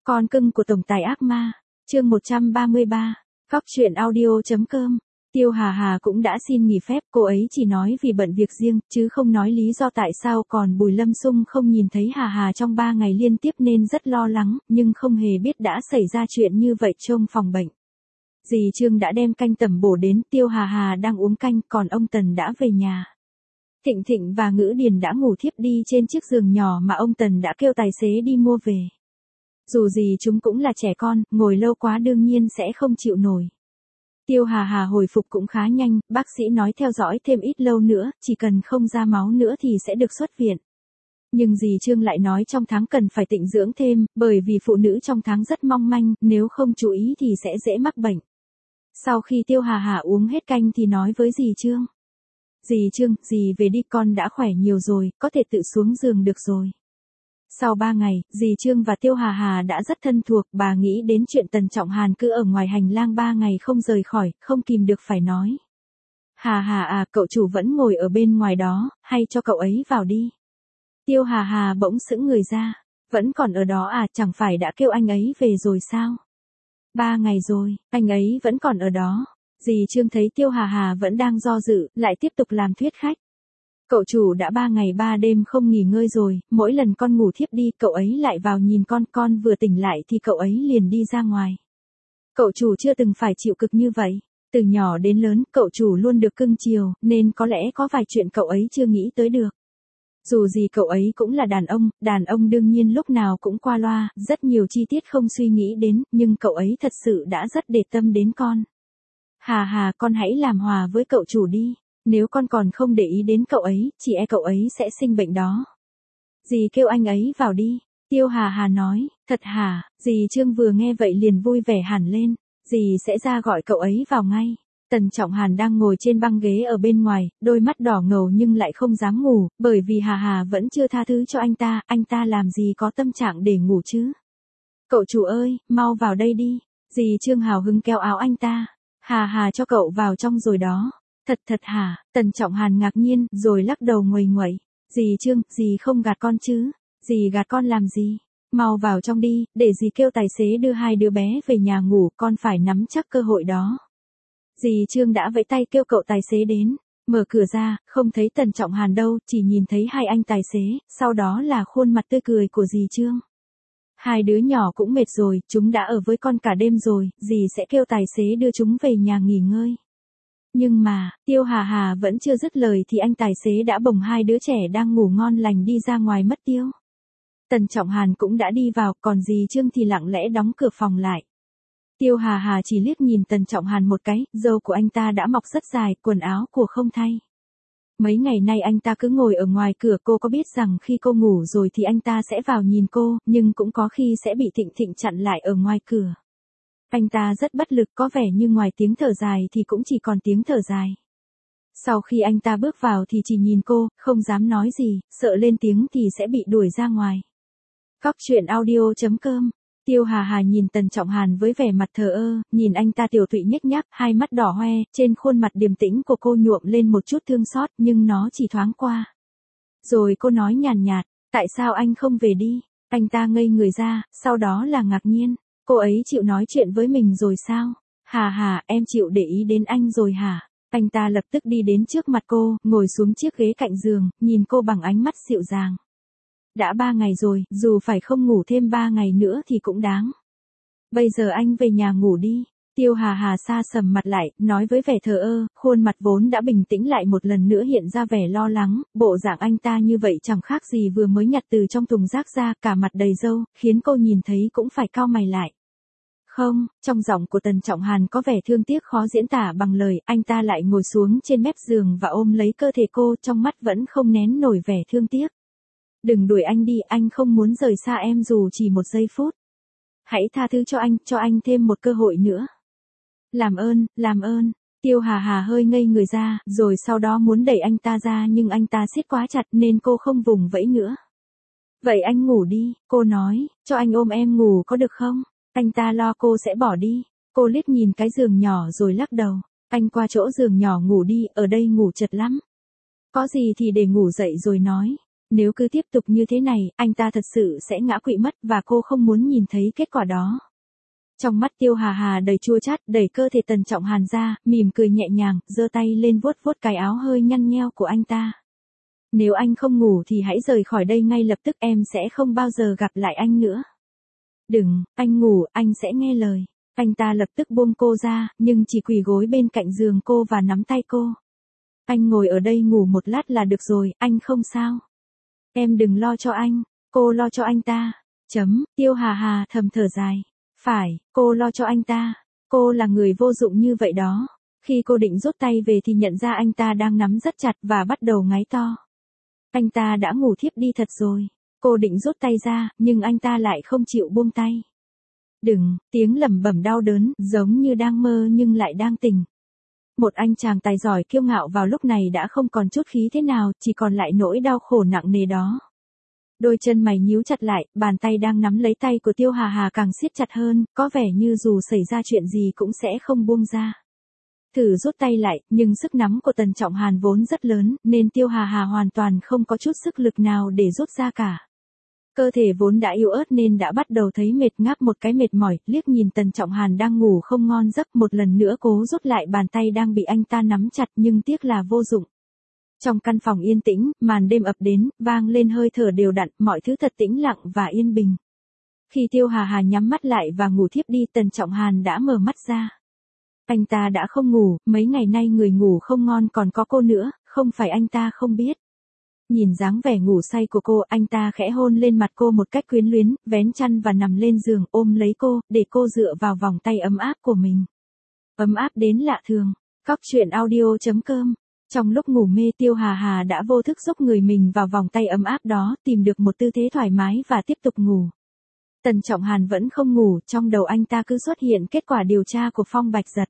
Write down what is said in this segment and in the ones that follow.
Con cưng của tổng tài ác ma, chương 133, Cóc truyện audio.com. Tiêu Hà Hà cũng đã xin nghỉ phép, cô ấy chỉ nói vì bận việc riêng, chứ không nói lý do tại sao. Còn Bùi Lâm Sung không nhìn thấy Hà Hà trong 3 ngày liên tiếp nên rất lo lắng, nhưng không hề biết đã xảy ra chuyện như vậy trong phòng bệnh. Dì Trương đã đem canh tẩm bổ đến, Tiêu Hà Hà đang uống canh, còn ông Tần đã về nhà. Thịnh Thịnh và Ngữ Điền đã ngủ thiếp đi trên chiếc giường nhỏ mà ông Tần đã kêu tài xế đi mua về. Dù gì chúng cũng là trẻ con, ngồi lâu quá đương nhiên sẽ không chịu nổi. Tiêu Hà Hà hồi phục cũng khá nhanh, bác sĩ nói theo dõi thêm ít lâu nữa, chỉ cần không ra máu nữa thì sẽ được xuất viện. Nhưng dì Trương lại nói trong tháng cần phải tịnh dưỡng thêm, bởi vì phụ nữ trong tháng rất mong manh, nếu không chú ý thì sẽ dễ mắc bệnh. Sau khi Tiêu Hà Hà uống hết canh thì nói với dì Trương. Dì Trương, dì về đi, con đã khỏe nhiều rồi, có thể tự xuống giường được rồi. Sau 3 ngày, dì Trương và Tiêu Hà Hà đã rất thân thuộc, bà nghĩ đến chuyện Tần Trọng Hàn cứ ở ngoài hành lang 3 ngày không rời khỏi, không kìm được phải nói. Hà Hà à, cậu chủ vẫn ngồi ở bên ngoài đó, hay cho cậu ấy vào đi. Tiêu Hà Hà bỗng sững người ra, vẫn còn ở đó à, chẳng phải đã kêu anh ấy về rồi sao? 3 ngày rồi, anh ấy vẫn còn ở đó. Dì Trương thấy Tiêu Hà Hà vẫn đang do dự, lại tiếp tục làm thuyết khách. Cậu chủ đã 3 ngày 3 đêm không nghỉ ngơi rồi, mỗi lần con ngủ thiếp đi, cậu ấy lại vào nhìn con vừa tỉnh lại thì cậu ấy liền đi ra ngoài. Cậu chủ chưa từng phải chịu cực như vậy. Từ nhỏ đến lớn, cậu chủ luôn được cưng chiều, nên có lẽ có vài chuyện cậu ấy chưa nghĩ tới được. Dù gì cậu ấy cũng là đàn ông đương nhiên lúc nào cũng qua loa, rất nhiều chi tiết không suy nghĩ đến, nhưng cậu ấy thật sự đã rất để tâm đến con. Hà Hà, con hãy làm hòa với cậu chủ đi. Nếu con còn không để ý đến cậu ấy, chỉ e cậu ấy sẽ sinh bệnh đó. Dì kêu anh ấy vào đi. Tiêu Hà Hà nói, thật hả? Dì Trương vừa nghe vậy liền vui vẻ hẳn lên. Dì sẽ ra gọi cậu ấy vào ngay. Tần Trọng Hàn đang ngồi trên băng ghế ở bên ngoài, đôi mắt đỏ ngầu nhưng lại không dám ngủ, bởi vì Hà Hà vẫn chưa tha thứ cho anh ta làm gì có tâm trạng để ngủ chứ. Cậu chủ ơi, mau vào đây đi. Dì Trương hào hứng kéo áo anh ta. Hà Hà cho cậu vào trong rồi đó. Thật hả? Tần Trọng Hàn ngạc nhiên, rồi lắc đầu nguầy nguậy. Dì Trương, dì không gạt con chứ? Dì gạt con làm gì? Mau vào trong đi, để dì kêu tài xế đưa 2 đứa bé về nhà ngủ, con phải nắm chắc cơ hội đó. Dì Trương đã vẫy tay kêu cậu tài xế đến. Mở cửa ra, không thấy Tần Trọng Hàn đâu, chỉ nhìn thấy 2 anh tài xế, sau đó là khuôn mặt tươi cười của dì Trương. 2 đứa nhỏ cũng mệt rồi, chúng đã ở với con cả đêm rồi, dì sẽ kêu tài xế đưa chúng về nhà nghỉ ngơi. Nhưng mà, Tiêu Hà Hà vẫn chưa dứt lời thì anh tài xế đã bồng 2 đứa trẻ đang ngủ ngon lành đi ra ngoài mất tiêu. Tần Trọng Hàn cũng đã đi vào, còn dì Trương thì lặng lẽ đóng cửa phòng lại. Tiêu Hà Hà chỉ liếc nhìn Tần Trọng Hàn một cái, râu của anh ta đã mọc rất dài, quần áo của không thay. Mấy ngày nay anh ta cứ ngồi ở ngoài cửa, cô có biết rằng khi cô ngủ rồi thì anh ta sẽ vào nhìn cô, nhưng cũng có khi sẽ bị Thịnh Thịnh chặn lại ở ngoài cửa. Anh ta rất bất lực, có vẻ như ngoài tiếng thở dài thì cũng chỉ còn tiếng thở dài. Sau khi anh ta bước vào thì chỉ nhìn cô, không dám nói gì, sợ lên tiếng thì sẽ bị đuổi ra ngoài. Cóc truyện audio.com. Tiêu Hà Hà nhìn Tần Trọng Hàn với vẻ mặt thờ ơ, nhìn anh ta tiểu tụy nhếch nhác, 2 mắt đỏ hoe, trên khuôn mặt điềm tĩnh của cô nhuộm lên một chút thương xót, nhưng nó chỉ thoáng qua. Rồi cô nói nhàn nhạt, tại sao anh không về đi? Anh ta ngây người ra, sau đó là ngạc nhiên. Cô ấy chịu nói chuyện với mình rồi sao? Hà Hà, em chịu để ý đến anh rồi hả? Anh ta lập tức đi đến trước mặt cô, ngồi xuống chiếc ghế cạnh giường, nhìn cô bằng ánh mắt dịu dàng. Đã 3 ngày rồi, dù phải không ngủ thêm 3 ngày nữa thì cũng đáng. Bây giờ anh về nhà ngủ đi. Tiêu Hà Hà sa sầm mặt lại, nói với vẻ thờ ơ, khuôn mặt vốn đã bình tĩnh lại một lần nữa hiện ra vẻ lo lắng, bộ dạng anh ta như vậy chẳng khác gì vừa mới nhặt từ trong thùng rác ra, cả mặt đầy râu, khiến cô nhìn thấy cũng phải cau mày lại. Không, trong giọng của Tần Trọng Hàn có vẻ thương tiếc khó diễn tả bằng lời, anh ta lại ngồi xuống trên mép giường và ôm lấy cơ thể cô, trong mắt vẫn không nén nổi vẻ thương tiếc. Đừng đuổi anh đi, anh không muốn rời xa em dù chỉ 1 giây phút. Hãy tha thứ cho anh thêm một cơ hội nữa. Làm ơn. Tiêu Hà Hà hơi ngây người ra, rồi sau đó muốn đẩy anh ta ra nhưng anh ta siết quá chặt nên cô không vùng vẫy nữa. Vậy anh ngủ đi, cô nói, cho anh ôm em ngủ có được không? Anh ta lo cô sẽ bỏ đi. Cô liếc nhìn cái giường nhỏ rồi lắc đầu. Anh qua chỗ giường nhỏ ngủ đi, ở đây ngủ chật lắm. Có gì thì để ngủ dậy rồi nói. Nếu cứ tiếp tục như thế này, anh ta thật sự sẽ ngã quỵ mất và cô không muốn nhìn thấy kết quả đó. Trong mắt Tiêu Hà Hà đầy chua chát, đẩy cơ thể Tần Trọng Hàn ra, mỉm cười nhẹ nhàng, giơ tay lên vuốt vuốt cái áo hơi nhăn nheo của anh ta. Nếu anh không ngủ thì hãy rời khỏi đây ngay lập tức, em sẽ không bao giờ gặp lại anh nữa. Đừng, anh ngủ, anh sẽ nghe lời. Anh ta lập tức buông cô ra, nhưng chỉ quỳ gối bên cạnh giường cô và nắm tay cô. Anh ngồi ở đây ngủ một lát là được rồi, anh không sao. Em đừng lo cho anh, cô lo cho anh ta. Tiêu Hà Hà thầm thở dài. Phải, cô lo cho anh ta. Cô là người vô dụng như vậy đó. Khi cô định rút tay về thì nhận ra anh ta đang nắm rất chặt và bắt đầu ngáy to. Anh ta đã ngủ thiếp đi thật rồi. Cô định rút tay ra, nhưng anh ta lại không chịu buông tay. Đừng, tiếng lẩm bẩm đau đớn, giống như đang mơ nhưng lại đang tỉnh. Một anh chàng tài giỏi kiêu ngạo vào lúc này đã không còn chút khí thế nào, chỉ còn lại nỗi đau khổ nặng nề đó. Đôi chân mày nhíu chặt lại, bàn tay đang nắm lấy tay của Tiêu Hà Hà càng siết chặt hơn, có vẻ như dù xảy ra chuyện gì cũng sẽ không buông ra. Thử rút tay lại, nhưng sức nắm của Tần Trọng Hàn vốn rất lớn, nên Tiêu Hà Hà hoàn toàn không có chút sức lực nào để rút ra cả. Cơ thể vốn đã yếu ớt nên đã bắt đầu thấy mệt, ngáp một cái mệt mỏi, liếc nhìn Tần Trọng Hàn đang ngủ không ngon giấc, một lần nữa cố rút lại bàn tay đang bị anh ta nắm chặt nhưng tiếc là vô dụng. Trong căn phòng yên tĩnh, màn đêm ập đến, vang lên hơi thở đều đặn, mọi thứ thật tĩnh lặng và yên bình. Khi Tiêu Hà Hà nhắm mắt lại và ngủ thiếp đi, Tần Trọng Hàn đã mở mắt ra. Anh ta đã không ngủ, mấy ngày nay người ngủ không ngon còn có cô nữa, không phải anh ta không biết. Nhìn dáng vẻ ngủ say của cô, anh ta khẽ hôn lên mặt cô một cách quyến luyến, vén chăn và nằm lên giường ôm lấy cô, để cô dựa vào vòng tay ấm áp của mình. Ấm áp đến lạ thường. Cóc truyện audio.com. Trong lúc ngủ mê, Tiêu Hà Hà đã vô thức dốc người mình vào vòng tay ấm áp đó, tìm được một tư thế thoải mái và tiếp tục ngủ. Tần Trọng Hàn vẫn không ngủ, trong đầu anh ta cứ xuất hiện kết quả điều tra của Phong Bạch Dật.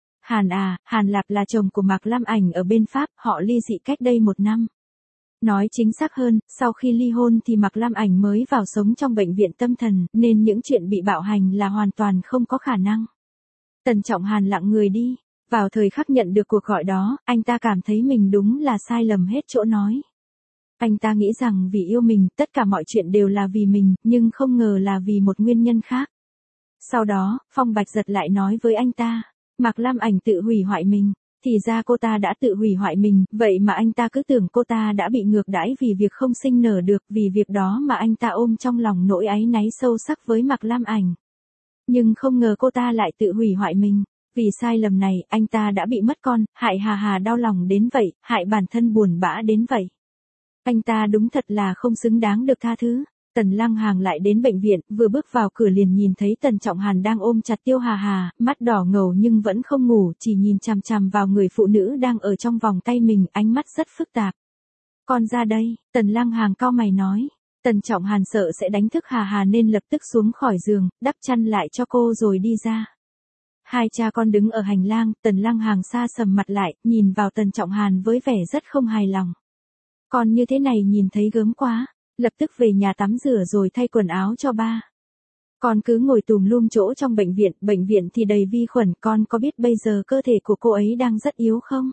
Hàn Lạp là chồng của Mạc Lam Ảnh ở bên Pháp, họ ly dị cách đây 1 năm. Nói chính xác hơn, sau khi ly hôn thì Mạc Lam Ảnh mới vào sống trong bệnh viện tâm thần, nên những chuyện bị bạo hành là hoàn toàn không có khả năng. Tần Trọng Hàn lặng người đi. Vào thời khắc nhận được cuộc gọi đó, anh ta cảm thấy mình đúng là sai lầm hết chỗ nói. Anh ta nghĩ rằng vì yêu mình, tất cả mọi chuyện đều là vì mình, nhưng không ngờ là vì một nguyên nhân khác. Sau đó, Phong Bạch Dật lại nói với anh ta, Mạc Lam Ảnh tự hủy hoại mình. Thì ra cô ta đã tự hủy hoại mình, vậy mà anh ta cứ tưởng cô ta đã bị ngược đãi vì việc không sinh nở được, vì việc đó mà anh ta ôm trong lòng nỗi áy náy sâu sắc với Mạc Lam Ảnh. Nhưng không ngờ cô ta lại tự hủy hoại mình. Vì sai lầm này, anh ta đã bị mất con, hại Hà Hà đau lòng đến vậy, hại bản thân buồn bã đến vậy. Anh ta đúng thật là không xứng đáng được tha thứ. Tần Lăng Hàng lại đến bệnh viện, vừa bước vào cửa liền nhìn thấy Tần Trọng Hàn đang ôm chặt Tiêu Hà Hà, mắt đỏ ngầu nhưng vẫn không ngủ, chỉ nhìn chằm chằm vào người phụ nữ đang ở trong vòng tay mình, ánh mắt rất phức tạp. Con ra đây, Tần Lăng Hàng cau mày nói. Tần Trọng Hàn sợ sẽ đánh thức Hà Hà nên lập tức xuống khỏi giường, đắp chăn lại cho cô rồi đi ra. Hai cha con đứng ở hành lang, Tần Lăng Hàng xa sầm mặt lại, nhìn vào Tần Trọng Hàn với vẻ rất không hài lòng. Con như thế này nhìn thấy gớm quá, lập tức về nhà tắm rửa rồi thay quần áo cho ba. Con cứ ngồi tùm lum chỗ trong bệnh viện thì đầy vi khuẩn, con có biết bây giờ cơ thể của cô ấy đang rất yếu không?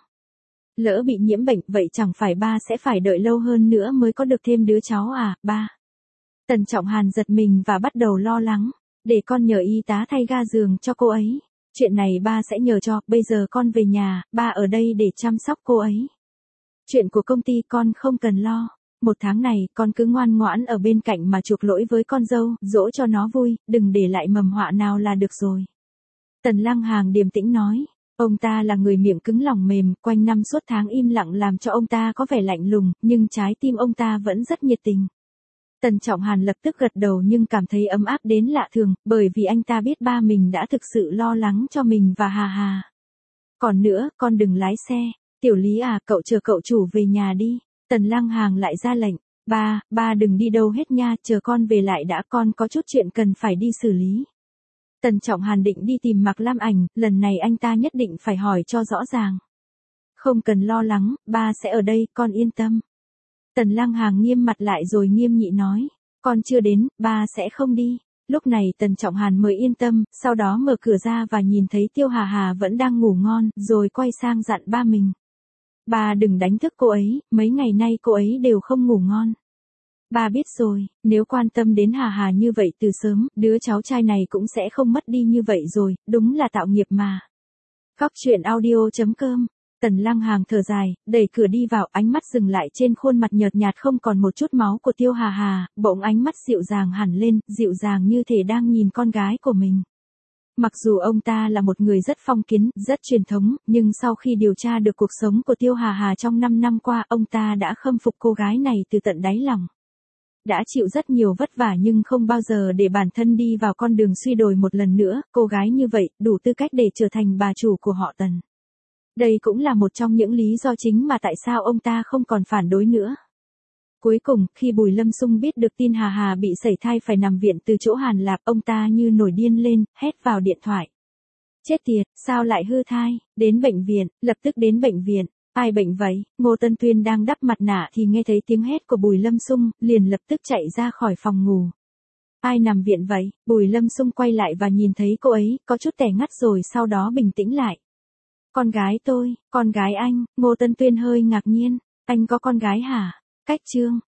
Lỡ bị nhiễm bệnh, vậy chẳng phải ba sẽ phải đợi lâu hơn nữa mới có được thêm đứa cháu à, ba? Tần Trọng Hàn giật mình và bắt đầu lo lắng, để con nhờ y tá thay ga giường cho cô ấy. Chuyện này ba sẽ nhờ cho, bây giờ con về nhà, ba ở đây để chăm sóc cô ấy. Chuyện của công ty con không cần lo. 1 tháng này, con cứ ngoan ngoãn ở bên cạnh mà chuộc lỗi với con dâu, dỗ cho nó vui, đừng để lại mầm họa nào là được rồi. Tần Lăng Hàng điềm tĩnh nói. Ông ta là người miệng cứng lòng mềm, quanh năm suốt tháng im lặng làm cho ông ta có vẻ lạnh lùng, nhưng trái tim ông ta vẫn rất nhiệt tình. Tần Trọng Hàn lập tức gật đầu nhưng cảm thấy ấm áp đến lạ thường, bởi vì anh ta biết ba mình đã thực sự lo lắng cho mình và Hà Hà. Còn nữa, con đừng lái xe. Tiểu Lý à, cậu chờ cậu chủ về nhà đi. Tần Lăng Hàng lại ra lệnh. Ba đừng đi đâu hết nha, chờ con về lại đã, con có chút chuyện cần phải đi xử lý. Tần Trọng Hàn định đi tìm Mạc Lam Ảnh, lần này anh ta nhất định phải hỏi cho rõ ràng. Không cần lo lắng, ba sẽ ở đây, con yên tâm. Tần Lăng Hàng nghiêm mặt lại rồi nghiêm nghị nói, con chưa đến, ba sẽ không đi. Lúc này Tần Trọng Hàn mới yên tâm, sau đó mở cửa ra và nhìn thấy Tiêu Hà Hà vẫn đang ngủ ngon, rồi quay sang dặn ba mình. Ba đừng đánh thức cô ấy, mấy ngày nay cô ấy đều không ngủ ngon. Ba biết rồi, nếu quan tâm đến Hà Hà như vậy từ sớm, đứa cháu trai này cũng sẽ không mất đi như vậy rồi, đúng là tạo nghiệp mà. Góc truyện audio.com. Tần Lăng Hàng thở dài, đẩy cửa đi vào, ánh mắt dừng lại trên khuôn mặt nhợt nhạt không còn một chút máu của Tiêu Hà Hà, bỗng ánh mắt dịu dàng hẳn lên, dịu dàng như thể đang nhìn con gái của mình. Mặc dù ông ta là một người rất phong kiến, rất truyền thống, nhưng sau khi điều tra được cuộc sống của Tiêu Hà Hà trong 5 năm qua, ông ta đã khâm phục cô gái này từ tận đáy lòng. Đã chịu rất nhiều vất vả nhưng không bao giờ để bản thân đi vào con đường suy đồi một lần nữa, cô gái như vậy, đủ tư cách để trở thành bà chủ của họ Tần. Đây cũng là một trong những lý do chính mà tại sao ông ta không còn phản đối nữa. Cuối cùng, khi Bùi Lâm Xung biết được tin Hà Hà bị sẩy thai phải nằm viện từ chỗ Hàn Lạp, ông ta như nổi điên lên, hét vào điện thoại. Chết tiệt, sao lại hư thai, đến bệnh viện, lập tức đến bệnh viện. Ai bệnh vậy? Ngô Tân Tuyên đang đắp mặt nạ thì nghe thấy tiếng hét của Bùi Lâm Xung, liền lập tức chạy ra khỏi phòng ngủ. Ai nằm viện vậy? Bùi Lâm Xung quay lại và nhìn thấy cô ấy, có chút tẻ ngắt rồi sau đó bình tĩnh lại. Con gái tôi, con gái anh. Ngô Tân Tuyên hơi ngạc nhiên. Anh có con gái hả? Cách chương.